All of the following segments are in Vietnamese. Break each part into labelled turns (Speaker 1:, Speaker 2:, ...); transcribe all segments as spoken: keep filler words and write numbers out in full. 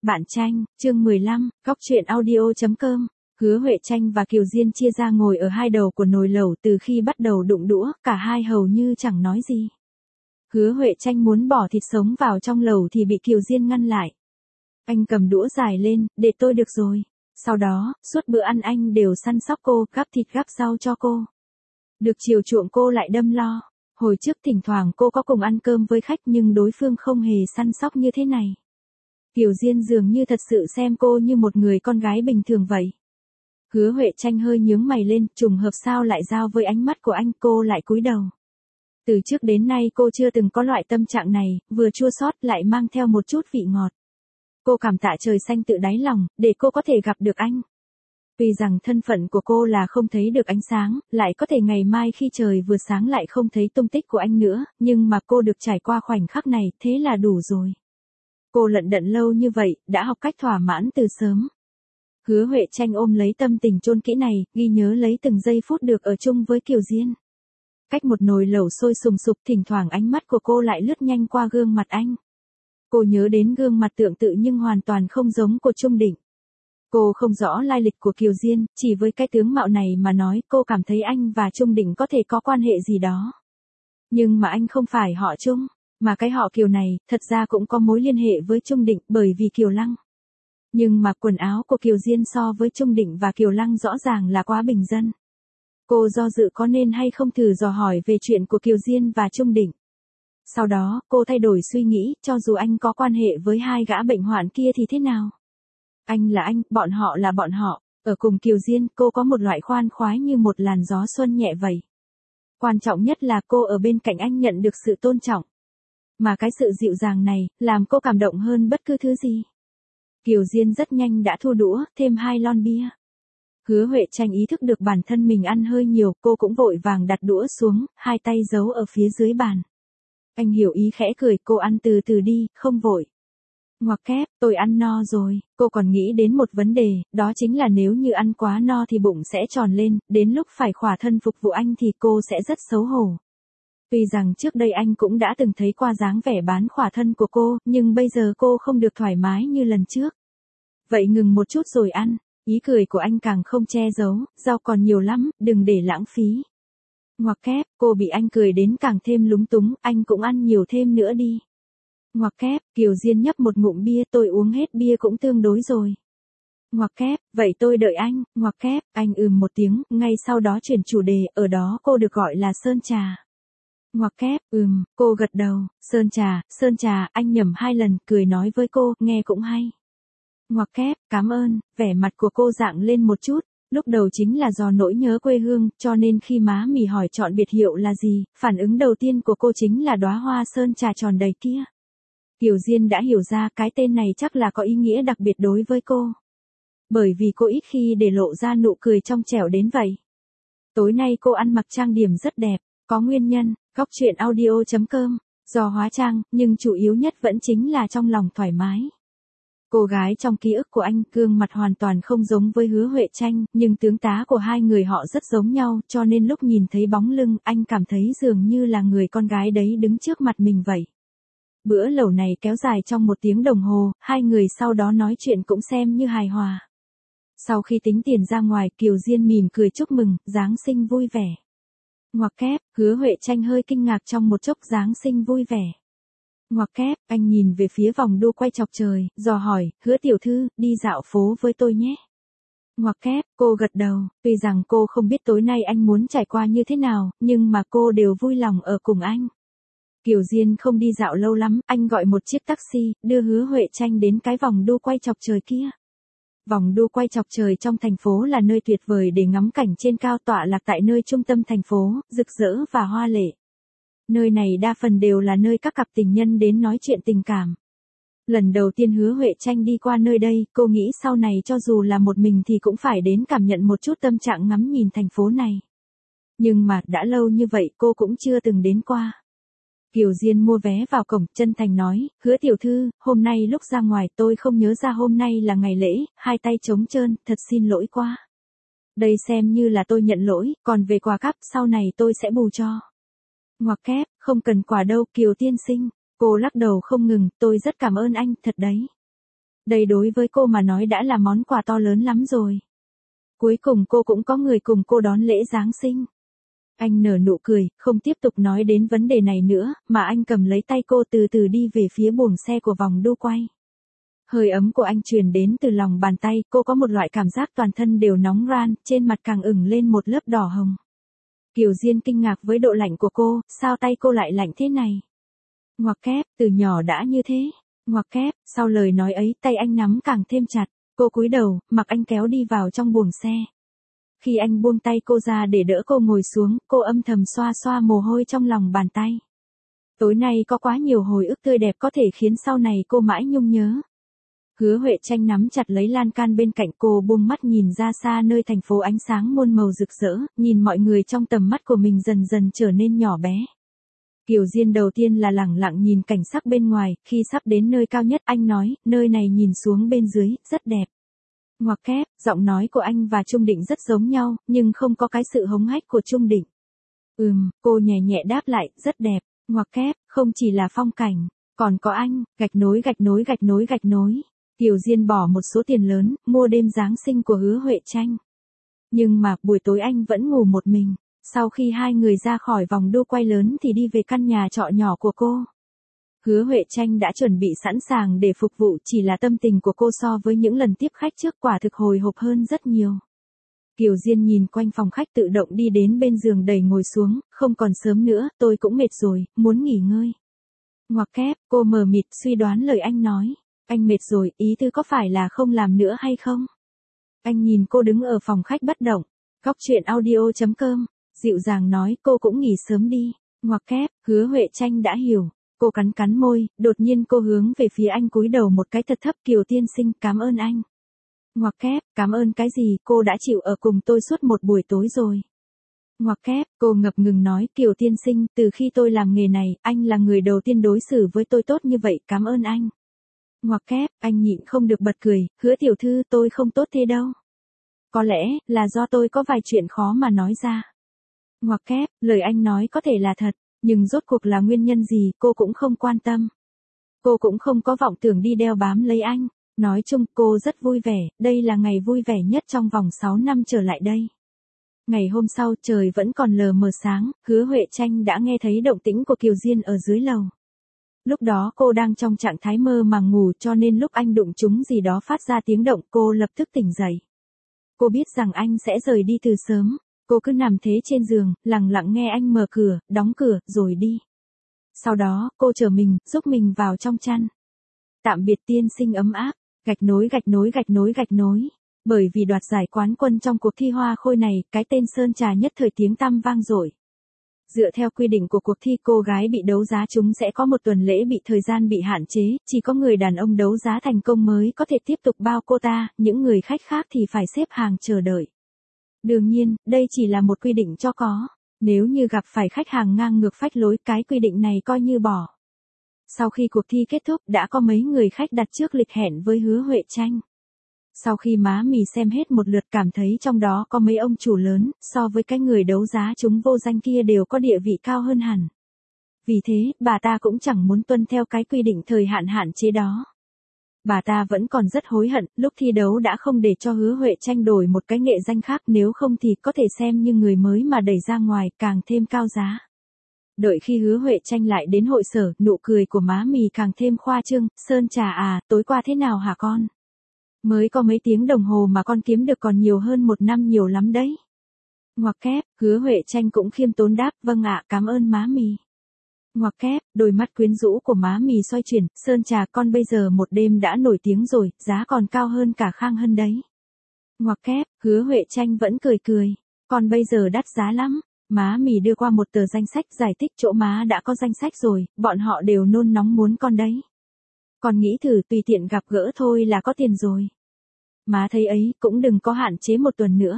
Speaker 1: Bạn tranh, chương mười lăm, góc truyện audio.com. Hứa Huệ Tranh và Kiều Diên chia ra ngồi ở hai đầu của nồi lẩu, từ khi bắt đầu đụng đũa, cả hai hầu như chẳng nói gì. Hứa Huệ Tranh muốn bỏ thịt sống vào trong lẩu thì bị Kiều Diên ngăn lại. Anh cầm đũa dài lên, để tôi được rồi. Sau đó, suốt bữa ăn anh đều săn sóc cô, gắp thịt gắp rau cho cô. Được chiều chuộng cô lại đâm lo. Hồi trước thỉnh thoảng cô có cùng ăn cơm với khách nhưng đối phương không hề săn sóc như thế này. Kiều Diên dường như thật sự xem cô như một người con gái bình thường vậy. Hứa Huệ Tranh hơi nhướng mày lên, trùng hợp sao lại giao với ánh mắt của anh, cô lại cúi đầu. Từ trước đến nay cô chưa từng có loại tâm trạng này, vừa chua xót lại mang theo một chút vị ngọt. Cô cảm tạ trời xanh tự đáy lòng, để cô có thể gặp được anh. Tuy rằng thân phận của cô là không thấy được ánh sáng, lại có thể ngày mai khi trời vừa sáng lại không thấy tung tích của anh nữa, nhưng mà cô được trải qua khoảnh khắc này, thế là đủ rồi. Cô lận đận lâu như vậy, đã học cách thỏa mãn từ sớm. Hứa Huệ Tranh ôm lấy tâm tình chôn kỹ này, ghi nhớ lấy từng giây phút được ở chung với Kiều Diên. Cách một nồi lẩu sôi sùng sục, thỉnh thoảng ánh mắt của cô lại lướt nhanh qua gương mặt anh. Cô nhớ đến gương mặt tương tự nhưng hoàn toàn không giống của Trung Định. Cô không rõ lai lịch của Kiều Diên, chỉ với cái tướng mạo này mà nói cô cảm thấy anh và Trung Định có thể có quan hệ gì đó. Nhưng mà anh không phải họ Trung, mà cái họ Kiều này thật ra cũng có mối liên hệ với Trung Định bởi vì Kiều Lăng. Nhưng mà quần áo của Kiều Diên so với Trung Định và Kiều Lăng rõ ràng là quá bình dân. Cô do dự có nên hay không thử dò hỏi về chuyện của Kiều Diên và Trung Định. Sau đó, cô thay đổi suy nghĩ, cho dù anh có quan hệ với hai gã bệnh hoạn kia thì thế nào? Anh là anh, bọn họ là bọn họ, ở cùng Kiều Diên cô có một loại khoan khoái như một làn gió xuân nhẹ vậy. Quan trọng nhất là cô ở bên cạnh anh nhận được sự tôn trọng. Mà cái sự dịu dàng này, làm cô cảm động hơn bất cứ thứ gì. Kiều Diên rất nhanh đã thu đũa, thêm hai lon bia. Hứa Huệ Tranh ý thức được bản thân mình ăn hơi nhiều, cô cũng vội vàng đặt đũa xuống, hai tay giấu ở phía dưới bàn. Anh hiểu ý khẽ cười, cô ăn từ từ đi, không vội. Ngoặc kép, tôi ăn no rồi, cô còn nghĩ đến một vấn đề, đó chính là nếu như ăn quá no thì bụng sẽ tròn lên, đến lúc phải khỏa thân phục vụ anh thì cô sẽ rất xấu hổ. Tuy rằng trước đây anh cũng đã từng thấy qua dáng vẻ bán khỏa thân của cô, nhưng bây giờ cô không được thoải mái như lần trước. Vậy ngừng một chút rồi ăn, ý cười của anh càng không che giấu, rau còn nhiều lắm, đừng để lãng phí. Ngoặc kép, cô bị anh cười đến càng thêm lúng túng, anh cũng ăn nhiều thêm nữa đi. Ngoặc kép, Kiều Diên nhấp một ngụm bia, tôi uống hết bia cũng tương đối rồi. Ngoặc kép, vậy tôi đợi anh, ngoặc kép, anh ừm một tiếng, ngay sau đó chuyển chủ đề, ở đó cô được gọi là sơn trà. Ngoặc kép, ừm, cô gật đầu, sơn trà, sơn trà, anh nhẩm hai lần, cười nói với cô, nghe cũng hay. Ngoặc kép, cảm ơn, vẻ mặt của cô rạng lên một chút, lúc đầu chính là do nỗi nhớ quê hương, cho nên khi má mì hỏi chọn biệt hiệu là gì, phản ứng đầu tiên của cô chính là đóa hoa sơn trà tròn đầy kia. Kiều Diên đã hiểu ra cái tên này chắc là có ý nghĩa đặc biệt đối với cô. Bởi vì cô ít khi để lộ ra nụ cười trong trẻo đến vậy. Tối nay cô ăn mặc trang điểm rất đẹp, có nguyên nhân, góc truyện audio.com, do hóa trang, nhưng chủ yếu nhất vẫn chính là trong lòng thoải mái. Cô gái trong ký ức của anh, gương mặt hoàn toàn không giống với Hứa Huệ Tranh, nhưng tướng tá của hai người họ rất giống nhau, cho nên lúc nhìn thấy bóng lưng, anh cảm thấy dường như là người con gái đấy đứng trước mặt mình vậy. Bữa lẩu này kéo dài trong một tiếng đồng hồ, hai người sau đó nói chuyện cũng xem như hài hòa. Sau khi tính tiền ra ngoài, Kiều Diên mỉm cười chúc mừng, Giáng sinh vui vẻ. Ngoặc kép, Hứa Huệ Tranh hơi kinh ngạc trong một chốc, Giáng sinh vui vẻ. Ngoặc kép, anh nhìn về phía vòng đua quay chọc trời, dò hỏi, Hứa tiểu thư, đi dạo phố với tôi nhé. Ngoặc kép, cô gật đầu, tuy rằng cô không biết tối nay anh muốn trải qua như thế nào, nhưng mà cô đều vui lòng ở cùng anh. Kiều Diên không đi dạo lâu lắm, anh gọi một chiếc taxi, đưa Hứa Huệ Tranh đến cái vòng đua quay chọc trời kia. Vòng đua quay chọc trời trong thành phố là nơi tuyệt vời để ngắm cảnh trên cao, tọa lạc tại nơi trung tâm thành phố, rực rỡ và hoa lệ. Nơi này đa phần đều là nơi các cặp tình nhân đến nói chuyện tình cảm. Lần đầu tiên Hứa Huệ Tranh đi qua nơi đây, cô nghĩ sau này cho dù là một mình thì cũng phải đến cảm nhận một chút tâm trạng ngắm nhìn thành phố này. Nhưng mà, đã lâu như vậy cô cũng chưa từng đến qua. Kiều Diên mua vé vào cổng, chân thành nói, Hứa tiểu thư, hôm nay lúc ra ngoài tôi không nhớ ra hôm nay là ngày lễ, hai tay trống trơn, thật xin lỗi quá. Đây xem như là tôi nhận lỗi, còn về quà cáp sau này tôi sẽ bù cho. Ngoặc kép, không cần quà đâu Kiều tiên sinh, cô lắc đầu không ngừng, tôi rất cảm ơn anh, thật đấy. Đây đối với cô mà nói đã là món quà to lớn lắm rồi. Cuối cùng cô cũng có người cùng cô đón lễ Giáng sinh. Anh nở nụ cười, không tiếp tục nói đến vấn đề này nữa, mà anh cầm lấy tay cô từ từ đi về phía buồng xe của vòng đu quay. Hơi ấm của anh truyền đến từ lòng bàn tay, cô có một loại cảm giác toàn thân đều nóng ran, trên mặt càng ửng lên một lớp đỏ hồng. Kiều Diên kinh ngạc với độ lạnh của cô, sao tay cô lại lạnh thế này? Ngoặc kép, từ nhỏ đã như thế. Ngoặc kép, sau lời nói ấy tay anh nắm càng thêm chặt, cô cúi đầu, mặc anh kéo đi vào trong buồng xe. Khi anh buông tay cô ra để đỡ cô ngồi xuống, cô âm thầm xoa xoa mồ hôi trong lòng bàn tay. Tối nay có quá nhiều hồi ức tươi đẹp có thể khiến sau này cô mãi nhung nhớ. Hứa Huệ Tranh nắm chặt lấy lan can bên cạnh cô, buông mắt nhìn ra xa nơi thành phố ánh sáng muôn màu rực rỡ, nhìn mọi người trong tầm mắt của mình dần dần trở nên nhỏ bé. Kiều Diên đầu tiên là lẳng lặng nhìn cảnh sắc bên ngoài, khi sắp đến nơi cao nhất anh nói, nơi này nhìn xuống bên dưới, rất đẹp. Ngoặc kép, giọng nói của anh và Trung Định rất giống nhau, nhưng không có cái sự hống hách của Trung Định. Ừm, cô nhẹ nhẹ đáp lại, rất đẹp. Ngoặc kép, không chỉ là phong cảnh, còn có anh, gạch nối gạch nối gạch nối gạch nối. Kiều Diên bỏ một số tiền lớn, mua đêm Giáng sinh của Hứa Huệ Tranh. Nhưng mà, buổi tối anh vẫn ngủ một mình. Sau khi hai người ra khỏi vòng đu quay lớn thì đi về căn nhà trọ nhỏ của cô. Hứa Huệ Tranh đã chuẩn bị sẵn sàng để phục vụ, chỉ là tâm tình của cô so với những lần tiếp khách trước quả thực hồi hộp hơn rất nhiều. Kiều Diên nhìn quanh phòng khách tự động đi đến bên giường đầy ngồi xuống, không còn sớm nữa, tôi cũng mệt rồi, muốn nghỉ ngơi. Ngoặc kép, cô mờ mịt suy đoán lời anh nói. Anh mệt rồi, ý tư có phải là không làm nữa hay không? Anh nhìn cô đứng ở phòng khách bất động. Góc truyện audio chấm com, dịu dàng nói cô cũng nghỉ sớm đi. Ngoặc kép, Hứa Huệ Tranh đã hiểu. Cô cắn cắn môi, đột nhiên cô hướng về phía anh cúi đầu một cái thật thấp, Kiều tiên sinh, cảm ơn anh. Ngoặc kép, cảm ơn cái gì, cô đã chịu ở cùng tôi suốt một buổi tối rồi. Ngoặc kép, cô ngập ngừng nói, Kiều tiên sinh, từ khi tôi làm nghề này, anh là người đầu tiên đối xử với tôi tốt như vậy, cảm ơn anh. Ngoặc kép, anh nhịn không được bật cười, Hứa tiểu thư, tôi không tốt thế đâu. Có lẽ, là do tôi có vài chuyện khó mà nói ra. Ngoặc kép, lời anh nói có thể là thật, nhưng rốt cuộc là nguyên nhân gì, cô cũng không quan tâm. Cô cũng không có vọng tưởng đi đeo bám lấy anh. Nói chung, cô rất vui vẻ, đây là ngày vui vẻ nhất trong vòng sáu năm trở lại đây. Ngày hôm sau, trời vẫn còn lờ mờ sáng, Hứa Huệ Tranh đã nghe thấy động tĩnh của Kiều Diên ở dưới lầu. Lúc đó cô đang trong trạng thái mơ màng ngủ, cho nên lúc anh đụng trúng gì đó phát ra tiếng động, cô lập tức tỉnh dậy. Cô biết rằng anh sẽ rời đi từ sớm. Cô cứ nằm thế trên giường, lặng lặng nghe anh mở cửa, đóng cửa, rồi đi. Sau đó, cô trở mình, giúp mình vào trong chăn. Tạm biệt tiên sinh ấm áp, gạch nối gạch nối gạch nối gạch nối. Bởi vì đoạt giải quán quân trong cuộc thi hoa khôi này, cái tên Sơn Trà nhất thời tiếng tăm vang dội. Dựa theo quy định của cuộc thi, cô gái bị đấu giá chúng sẽ có một tuần lễ bị thời gian bị hạn chế, chỉ có người đàn ông đấu giá thành công mới có thể tiếp tục bao cô ta, những người khách khác thì phải xếp hàng chờ đợi. Đương nhiên, đây chỉ là một quy định cho có. Nếu như gặp phải khách hàng ngang ngược phách lối, cái quy định này coi như bỏ. Sau khi cuộc thi kết thúc, đã có mấy người khách đặt trước lịch hẹn với Hứa Huệ Tranh. Sau khi má mì xem hết một lượt cảm thấy trong đó có mấy ông chủ lớn, so với cái người đấu giá chúng vô danh kia đều có địa vị cao hơn hẳn. Vì thế, bà ta cũng chẳng muốn tuân theo cái quy định thời hạn hạn chế đó. Bà ta vẫn còn rất hối hận, lúc thi đấu đã không để cho Hứa Huệ Tranh đổi một cái nghệ danh khác, nếu không thì có thể xem như người mới mà đẩy ra ngoài, càng thêm cao giá. Đợi khi Hứa Huệ Tranh lại đến hội sở, nụ cười của má mì càng thêm khoa trương, Sơn Trà à, tối qua thế nào hả con? Mới có mấy tiếng đồng hồ mà con kiếm được còn nhiều hơn một năm nhiều lắm đấy. Ngoặc kép, Hứa Huệ Tranh cũng khiêm tốn đáp, vâng ạ, cảm ơn má mì. Ngoặc kép, đôi mắt quyến rũ của má mì xoay chuyển, Sơn Trà con bây giờ một đêm đã nổi tiếng rồi, giá còn cao hơn cả Khang Hân đấy. Ngoặc kép, Hứa Huệ Tranh vẫn cười cười, con bây giờ đắt giá lắm. Má mì đưa qua một tờ danh sách giải thích chỗ má đã có danh sách rồi, bọn họ đều nôn nóng muốn con đấy. Con nghĩ thử tùy tiện gặp gỡ thôi là có tiền rồi. Má thấy ấy, cũng đừng có hạn chế một tuần nữa.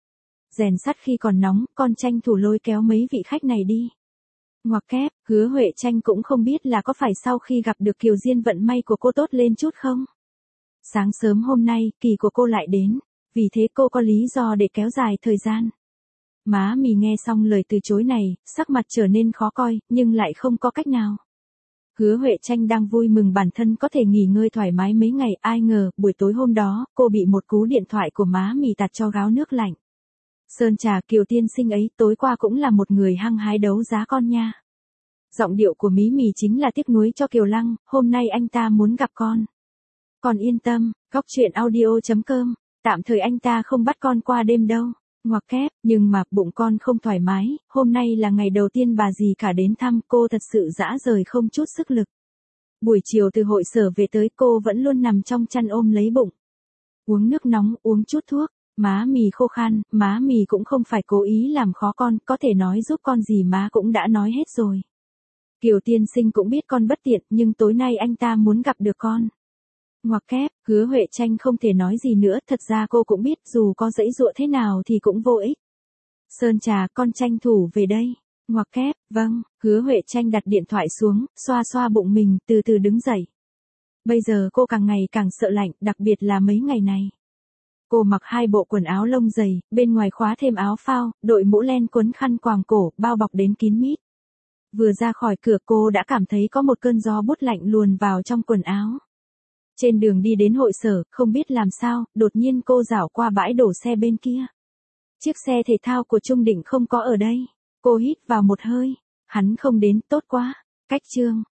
Speaker 1: Rèn sắt khi còn nóng, con tranh thủ lôi kéo mấy vị khách này đi. Ngoặc kép, Hứa Huệ Tranh cũng không biết là có phải sau khi gặp được Kiều Diên vận may của cô tốt lên chút không. Sáng sớm hôm nay, kỳ của cô lại đến, vì thế cô có lý do để kéo dài thời gian. Má mì nghe xong lời từ chối này, sắc mặt trở nên khó coi, nhưng lại không có cách nào. Hứa Huệ Tranh đang vui mừng bản thân có thể nghỉ ngơi thoải mái mấy ngày, ai ngờ, buổi tối hôm đó, cô bị một cú điện thoại của má mì tạt cho gáo nước lạnh. Sơn trà, Kiều tiên sinh ấy tối qua cũng là một người hăng hái đấu giá con nha. Giọng điệu của mí mì chính là tiếc nuối cho Kiều Lăng, hôm nay anh ta muốn gặp con. Con yên tâm, góc truyện audio chấm com, tạm thời anh ta không bắt con qua đêm đâu. Ngoặc kép, nhưng mà bụng con không thoải mái, hôm nay là ngày đầu tiên bà dì cả đến thăm, cô thật sự dã rời không chút sức lực. Buổi chiều từ hội sở về tới cô vẫn luôn nằm trong chăn ôm lấy bụng. Uống nước nóng, uống chút thuốc, má mì khô khan, má mì cũng không phải cố ý làm khó con, có thể nói giúp con gì má cũng đã nói hết rồi. Kiều tiên sinh cũng biết con bất tiện, nhưng tối nay anh ta muốn gặp được con. Ngoặc kép, Hứa Huệ Tranh không thể nói gì nữa, thật ra cô cũng biết dù có giãy giụa thế nào thì cũng vô ích. Sơn trà, con tranh thủ về đây. Ngoặc kép, vâng, Hứa Huệ Tranh đặt điện thoại xuống, xoa xoa bụng mình, từ từ đứng dậy. Bây giờ cô càng ngày càng sợ lạnh, đặc biệt là mấy ngày này. Cô mặc hai bộ quần áo lông dày, bên ngoài khóa thêm áo phao, đội mũ len quấn khăn quàng cổ, bao bọc đến kín mít. Vừa ra khỏi cửa cô đã cảm thấy có một cơn gió bút lạnh luồn vào trong quần áo. Trên đường đi đến hội sở, không biết làm sao, đột nhiên cô dảo qua bãi đổ xe bên kia. Chiếc xe thể thao của Trung Định không có ở đây. Cô hít vào một hơi. Hắn không đến, tốt quá. Cách chương.